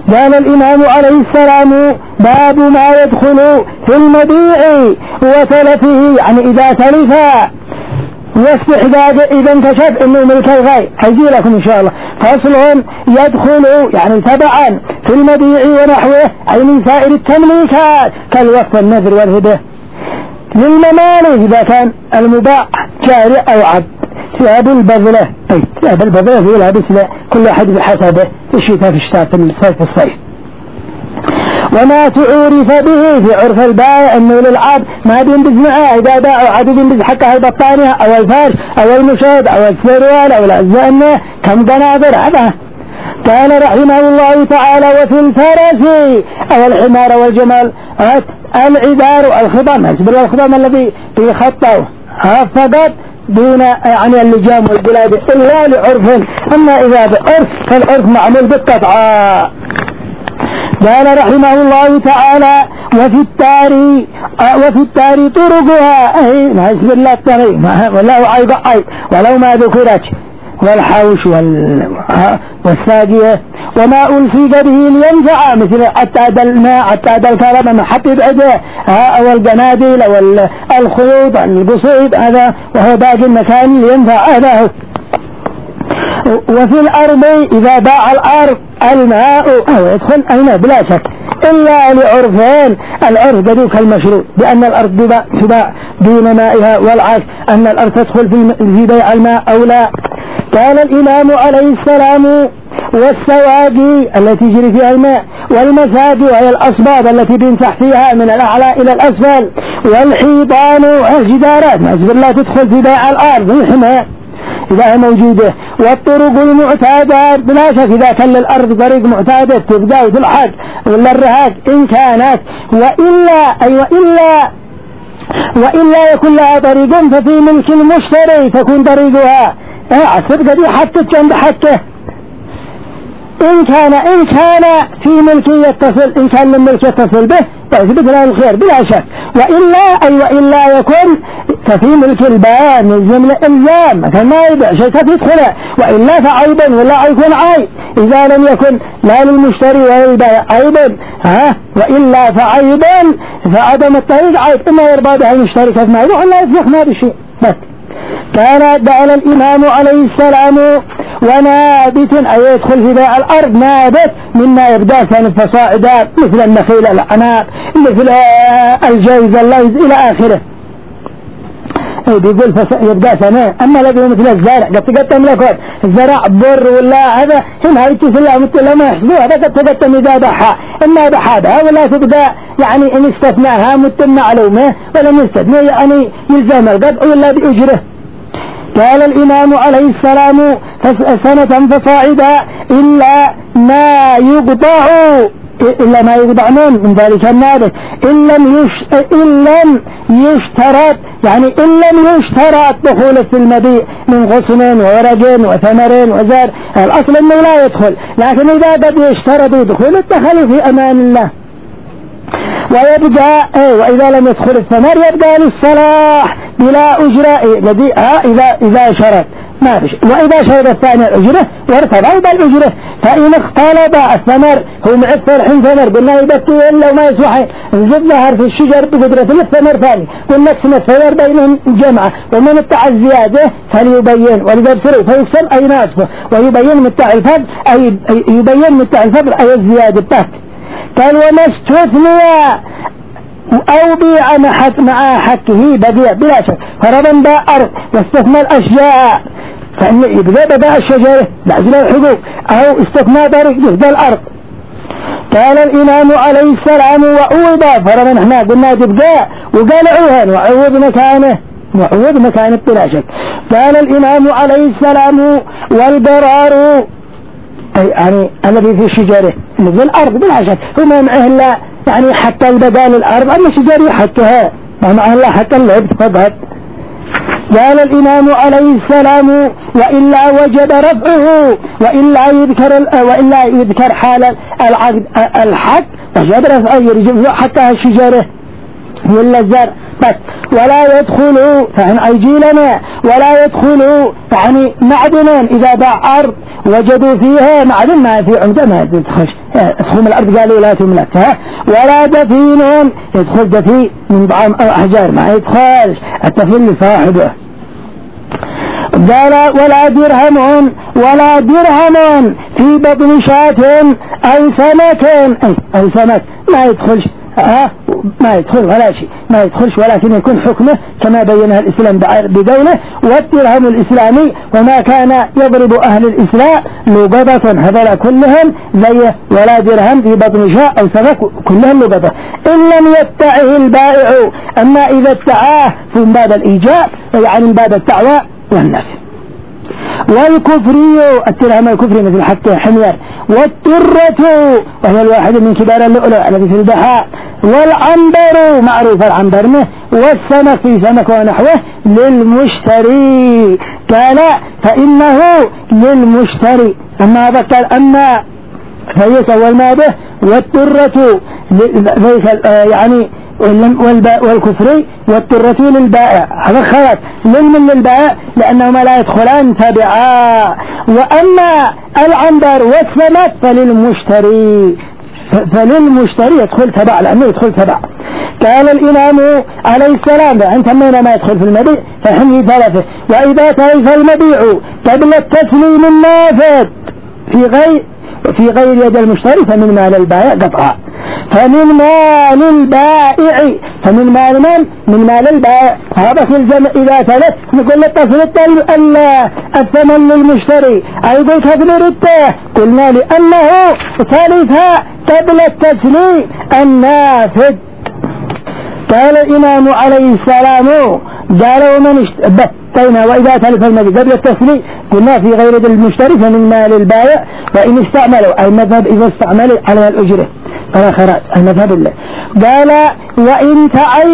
قال الإمام عليه السلام: باب ما يدخل في المبيع وتلفه، يعني إذا تلف واستحقاق إذا انكشف إنه ملك الغير. هيجي لكم إن شاء الله. فصل: يدخل يعني تبعا في المبيع ونحوه، أي من سائر التمليكات كالوقف والنذر والهبة للممالك إذا كان المباع جاري أو عبد. ثياب البذلة، أي ثياب البذلة هي لابس كل أحد بحسبه، في الشتاء في الشتاء، في الصيف في الصيف. وما تعرف به في عرف البائع انه للعبد ما بينبز معاه، اذا باع عبد بينبز حقها البطانية او الفارش او المشهد او السروال او الأجزاء كم قناظر هذا. قال رحمه الله تعالى: وفي الفرس او الحمار والجمال العذار والخضم، حسب الخضم الذي في خطه فقط دون يعني اللجام والبلاد الا لعرف، اما اذا بعرف فالعرف معمول بالقطعة. قال رحمه الله تعالى: وفي التاري طرقها، اي حسب الله الطريق والله عيب ولو ما ذكرت، والحوش والساقية وما ألصق به لينفع، مثل عتاد الماء، عتاد الكهرباء، محط بعده أو القناديل أو الخيوط القصيد، هذا وهو باقي المكان لينفع هذا هو. وفي الأرض إذا باع الأرض الماء يدخل أين بلا شك إلا لعرفين: العرف بدوك المشروع بأن الأرض تباع دون مائها، والعكس أن الأرض تدخل في بيع الماء أو لا. قال الإمام عليه السلام: والسواقي التي يجري فيها الماء، والمساقي وهي الأصباب التي بينسح فيها من الأعلى إلى الأسفل، والحيطان والجدارات حسب الله تدخل في بيع الأرض الحماء إذا هي موجودة. والطرق المعتادة بلا شك إذا كان للأرض طريق معتادة تبدأ وتلحق ولا الرهاق إن كانت، وإلا يكون لها طريق ففي ملك المشتري تكون طريقها الصدقة دي حتى جنب حتى إن كان في ملك يتصل، إن كان الملك يتصل به يثبت له الخير بلا شك. وإلا يكون ففي ملك البائع نلزم الإلزام، مثلا ما يبيع شيء يدخله، وإلا فعيبا ولا يكون عيب إذا لم يكن لا للمشتري ولا للبائع عيبا وإلا فعيبا فعدم الطريق عيب، إما يرضى بها المشتري كيف ما يروح ولا يسمح ما بشيء بس. كان دعا الإمام عليه السلام: ونابت أي يدخل في بيع الأرض نابت مما يبدأ فصاعدا، مثل النخيل الأعناب، مثل الجوز اللوز إلى آخره. بيقول يبدأ سنة. أما الذي مثل الزرع قد تقدم لكم الزرع بر ولا هذا هنا يتصل له مثل ما يحسبوه، هذا قد تقدم إذا بحى إما بحادها ولا تبدأ يعني إن استثناها متم معلومة ولم يستثنى يعني يلزم القطع ولا بأجره. قال الإمام عليه السلام: سنة فصاعدا إلا ما يقطع من ذلك النابت إن لم يشترط، يعني إن لم يشترط دخول في المبيع من غصن وورق وثمر وزار، الأصل أنه لا يدخل، لكن إذا قد يشترط دخول الدخل في أمان الله. ويبقى وإذا لم يدخل الثمر يبقى للصلاح بلا أجرة الذي إذا شرط ما فيش، وإذا شرط الثاني الأجرة وارتضى بالأجرة. فإن اختلط الثمر هو معفر حين ثمر قلنا يبكي إلا وما يصلح نزل ظهر في الشجر بقدرة الثمر ثاني، قلنا اقسم الثمر بينهم جمعة، ومن اتع الزيادة فليبين ولذا بسروا فيقسم أي ناسفه، ويبين متع الفضل أي يبين متع الفضل أي الزيادة بتاعت. قال: وما استثنى أو بيع مع حقه بديع بلا شك، فرضا باع أرض واستثنى الأشياء فإن يبدأ باع الشجرة بعد الحقوق، أو استثنى طريق جهد الأرض. قال الإمام عليه السلام: وأوضى، فرضا احنا قلنا تبقى وقالعوهن وعوض مكانه بلا شك. قال الإمام عليه السلام: والقرار يعني الذي في الشجرة مثل الأرض بلا شك وما معه إلا يعني حتى البدال الأرض، أما الشجرة حتها ما معه إلا حتى اللعب فقط. قال الإمام عليه السلام: وإلا وجب رفعه، وإلا يذكر حال العقد الحق وجب رفعه يرجم حتى الشجرة ولا الزرع بس. ولا يدخل فعن أيجي لنا ولا يدخل يعني معدنا إذا باع أرض وجدوا فيها معدن ما في عمدة ما تدخل تخوم الأرض قالوا لا تملكها، ولا دفين يدخل دفين من طعام أو أحجار ما يدخل الدفين لصاحبه. قال ولا درهم في بطن شاة أو سمك ما يدخلش ما يدخل ولا شيء ما يدخلش، ولكن يكون حكمه كما بينها الإسلام بدونه. والدرهم الإسلامي وما كان يضرب أهل الإسلام لقطة، هذا كلهم زيه. ولا درهم في بطن شاة أو سمك كلهم لقطة إن لم يدعه البائع. أما إذا ادعاه فمن باب الإيجاب يعني من باب الدعوة والنفي. والكفري الدرهم الكفري مثل حتى حمير، والترة وهي الواحد من كبار اللؤلؤ الذي في البحار، والعنبر معروف العنبر، والسمك في سمك ونحوه للمشتري. قال فإنه للمشتري. أما ذكر أما فيسوى الماده والترة يعني والكفري والترة للبائع، هذا خلط للبائع لأنهما لا يدخلان تبعا. وأما العنبر والسمك فللمشتري يدخل تبع لأنه يدخل تبع. قال الإمام عليه السلام أنت من ما يدخل في المبيع فحمي ثلاثة. وإذا تلف المبيع قبل التسليم النافذ في غير يد المشتري فمن مال البائع قطعا. فمن مال البائع من مال البائع هذا في الجمع. إذا تلف نقول اتصل الثمن للمشتري أيضا كبير التاه، قلنا لأنه تلف قبل التسليم النافذ. قال الإمام عليه السلام قال ومن وإذا تلف المبيع قبل التسليم قلنا في غير يد المشتري فمن مال البائع. وإن استعملوا أي مذهب إذا استعملوا على الأجرة فلا خراج المذهب الله. قال وإن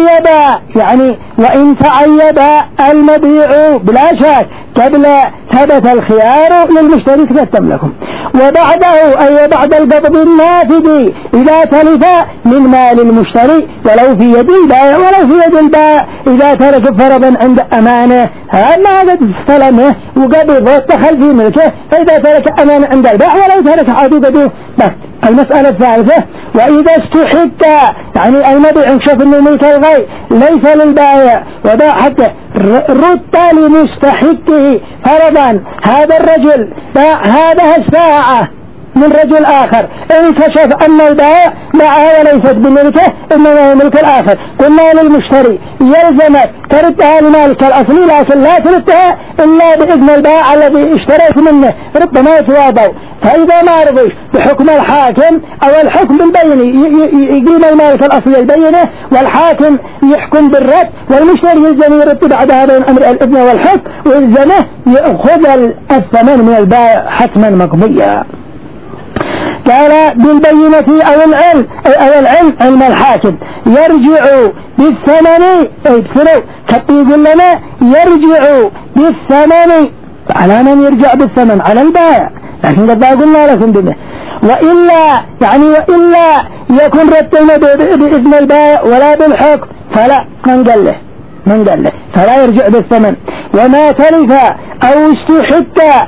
تعيب المبيع بلا شك قبل ثبت الخيار للمشتري تقدم لكم. وبعده أي بعد القبض النافذ إذا تلف من مال المشتري ولو في يد البائع ولو في يد البائع إذا ترك فرضا عند أمانه ما قد استلمه وقبض ودخل في ملكه، فإذا ترك أمانه عند البائع ولو ترك عدوده بس. المسألة الثالثة وإذا استحق يعني المبيع انكشف انه ملك الغير ليس للبائع وباع حتى رد لمستحقه فرضا. هذا الرجل باع هذه الساعة من رجل آخر انكشف أن البائع باعها وليست بملكه إنما هو ملك الآخر، قلنا للمشتري يلزمك تردها لمالك الأصلي لكن لا تردها إلا بإذن البائع الذي اشتريت منه ربما يتواضوا. فإذا ما رضيش بحكم الحاكم أو الحكم بالبينة يقيم المالك الأصلي البينة والحاكم يحكم بالرد والمشتري يلزم يرد بعدها بين أمر الإذن والحكم ويلزمه يأخذ الثمن من البائع حتما مقضيا. قال بالبينة أو العلم علم الحاكم يرجع بالثمن يقول لنا يرجع بالثمن على من يرجع بالثمن على البائع، لكن قد قلنا لكم بما وإلا يكون رد بإذن البائع ولا بالحكم فلا من قال له فلا يرجع بالثمن. وما تلف أو استحق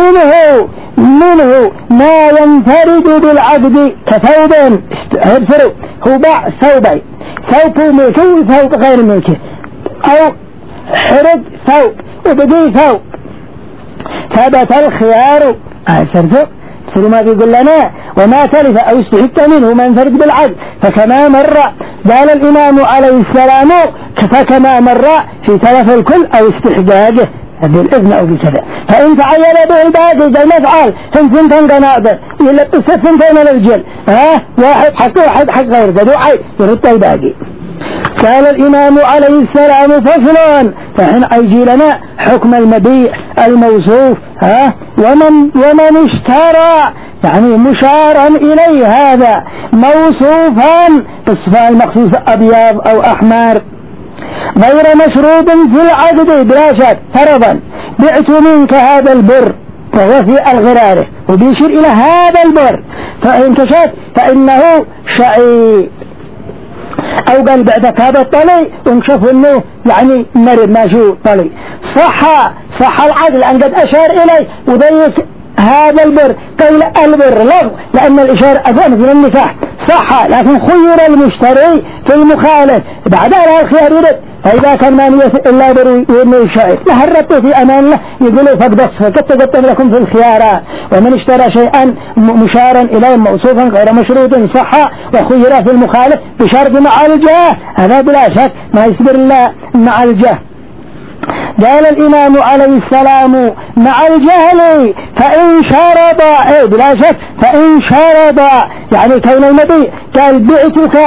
منه ما ينفرد بالعقد كثوب هو باع ثوب ملكه وثوب غير ملكه أو حرد ثوب وبدي ثوب ثبت الخيار ما بيقول لنا وما تلف أو استحق منه ما ينفرد بالعقد فكما مر. قال الإمام عليه السلام فكما مر في تلف الكل أو استحقاقه بالإذن أو بكذا. فإن تعين به الباقي زي ما فعل هم ثنتين قناطر يلبس ثنتين الرجل واحد حق واحد حق غير ذو يرد الباقي. قال الإمام عليه السلام فصل فحين أيجي لنا حكم المبيع الموصوف ومن اشترى يعني مشارا إليه هذا موصوفا بالصفاء المخصوص أبيض أو أحمر غير مشروط في العقد بلا شك فرضا بعت منك هذا البر وهو في الغرارة وبيشير إلى هذا البر فإن كشف فإنه شعيب أو قال بعتك هذا الطلي ونشوف إنه يعني مرد ما شو طلي صح العقد لأن قد أشار إليه وذيك هذا البر قيل البر لغو، لأن الإشارة مثل النكاح صح، لكن خير المشتري في المخالف بعدها الخيار يرد، فإذا كان ما نية إلا بر الشائع لهربته في أمان الله يقولوا فقد قد تقدم لكم في الخيارات. ومن اشترى شيئا مشارا إليه موصوفا غير مشروط صح وخير في المخالف بشرط معالجة، هذا بلا شك ما يصبر الله معالجة. قال الإمام عليه السلام مع الجهل فإن شرط بلا شك فإن شرط يعني كون النبي قال بعتك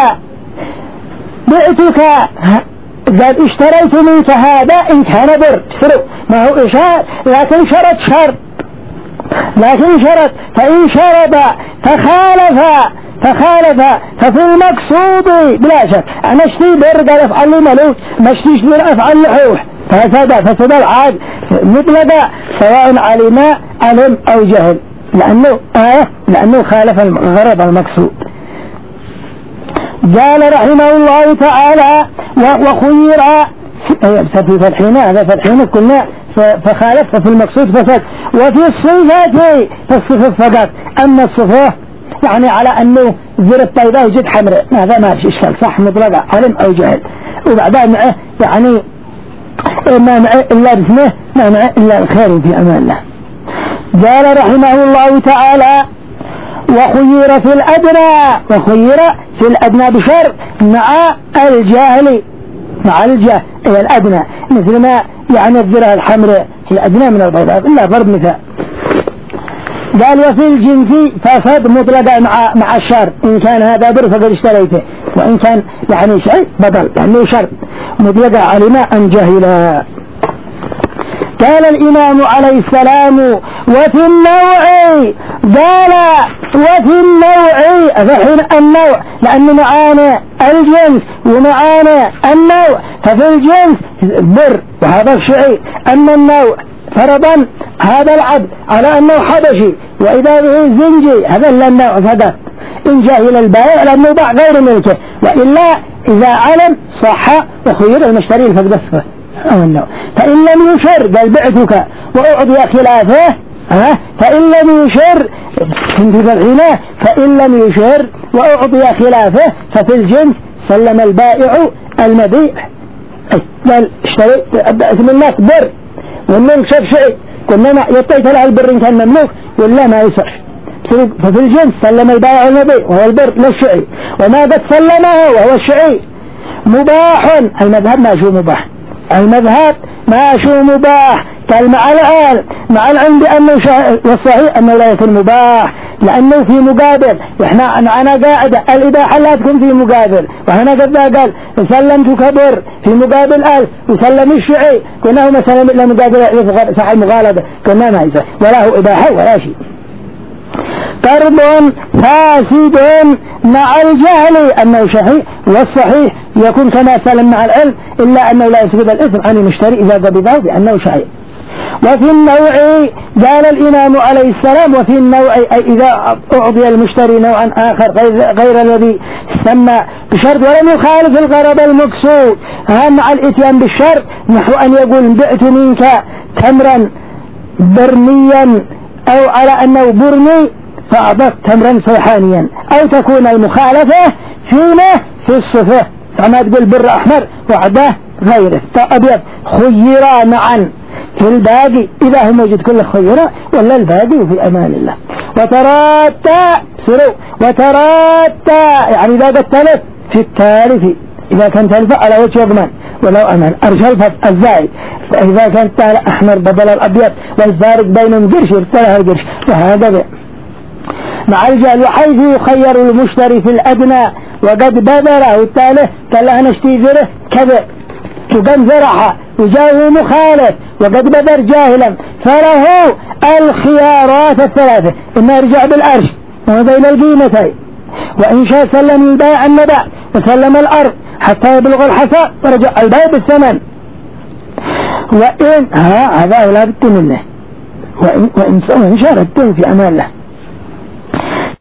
قال اشتريت منك هذا إن كان بر ما هو إشار، لكن شرط فإن شرط فخالف ففي المقصود بلا شك أنا اشتري بر قال افعل لي ملوك ما اشتري افعل لحوح فسد العاد مطلقا سواء علم أو جهل، لأنه خالف الغرض المقصود. قال رحمه الله تعالى وخير في فتحنا هذا فتحنا كلنا فخالف ففي المقصود فسد، وفي الصفات فالصفة فقط، أما الصفة يعني على أنه زر الطيبة وجد حمراء هذا ما في إشكال صح مطلقا علم أو جهل، وبعدها معه يعني ما معه إلا باسمه ما معه إلا الخير في أمان الله. قال رحمه الله تعالى وخير في الأدنى بشر مع الجهل هي الأدنى مثل ما يعني الذرة الحمراء هي الأدنى من البيضاء إلا ضرب مثال. قال وفي الجنس فسد مطلقا مع الشر، إن كان هذا بر فقد اشتريته، وإن كان يعني شيء بدل يعني شر مطلقا علم أم جهلا. قال الإمام عليه السلام وفي النوع لأنه معانا الجنس ومعانا النوع، ففي الجنس بر وهذا الشعير، أما النوع فرضا هذا العبد على أنه حبشي وإذا به زنجي هذا إلا النوع فقط إن جاهل البائع لأنه باع غير ملكه، وإلا إذا علم صح وخير المشتري فقد الصفة أو النوع. فإن لم يشر قال بعتك وأعطي خلافه فإن لم يشر فإن لم يشر وأعطي خلافه ففي الجنس سلم البائع المبيع. قال اشتريت اسم الناس بر والملك شاف شيء كنا يطيت له البر إن كان مملوك ولا ما يصح، ففي الجنس سلم البائع المبيع وهو البر للشعي، وما قد سلمه وهو الشعي مباح. المذهب ما شو مباح قال مع العلم بأنه والصحيح أنه لا يكون مباح لأنه في مقابل، وإحنا أنا قاعدة الإباحة لا تكون في مقابل، وهنا قال سلمتك بر في مقابل وسلم الشعي كنا هو مثلا إلا مقابل صح المغالبة كنا ما يصح ولا هو إباحة ولا شيء. قرض فاسد مع الجهل أنه شحيح، والصحيح يكون كما سلم مع العلم إلا أنه لا يسبب الإثم عن المشتري إذا قبضه بأنه شحيح. وفي النوع قال الإمام عليه السلام وفي النوع أي إذا أعطي المشتري نوعا آخر غير الذي سمى بشرط ولم يخالف الغرض المقصود مع الإتيان بالشرط، نحو أن يقول بعت منك تمرا برنيا أو على أنه برني فأعطت تمرا صيحانيا، أو تكون المخالفة في الصفة كما تقول بر أحمر وعده غيره أبيض خيرا معا في الباقي إذا هو موجود كل خيرا ولا الباقي وفي أمان الله. وتراتى يعني إذا قد تلف في التالف إذا كان تلف على وجه يضمن ولو أمان أرجل الزائد، فإذا كان تال أحمر بدل الأبيض والفارق بينهم قرش ارتلها القرش وهذا مع الجهل. وحيث يخير المشتري في الأدنى وقد بذره والتالف قال له أنا اشتري زره كذا وقد زرعها وجاءه مخالف وقد بذر جاهلا فله الخيارات الثلاثة، إما يرجع بالأرش وبين القيمتين، وإن شاء سلم البيع النبع وسلم الأرض حتى يبلغ الحصى ورجع البيع بالثمن، وإن هذا لا بد منه وإن شاء في أمان الله.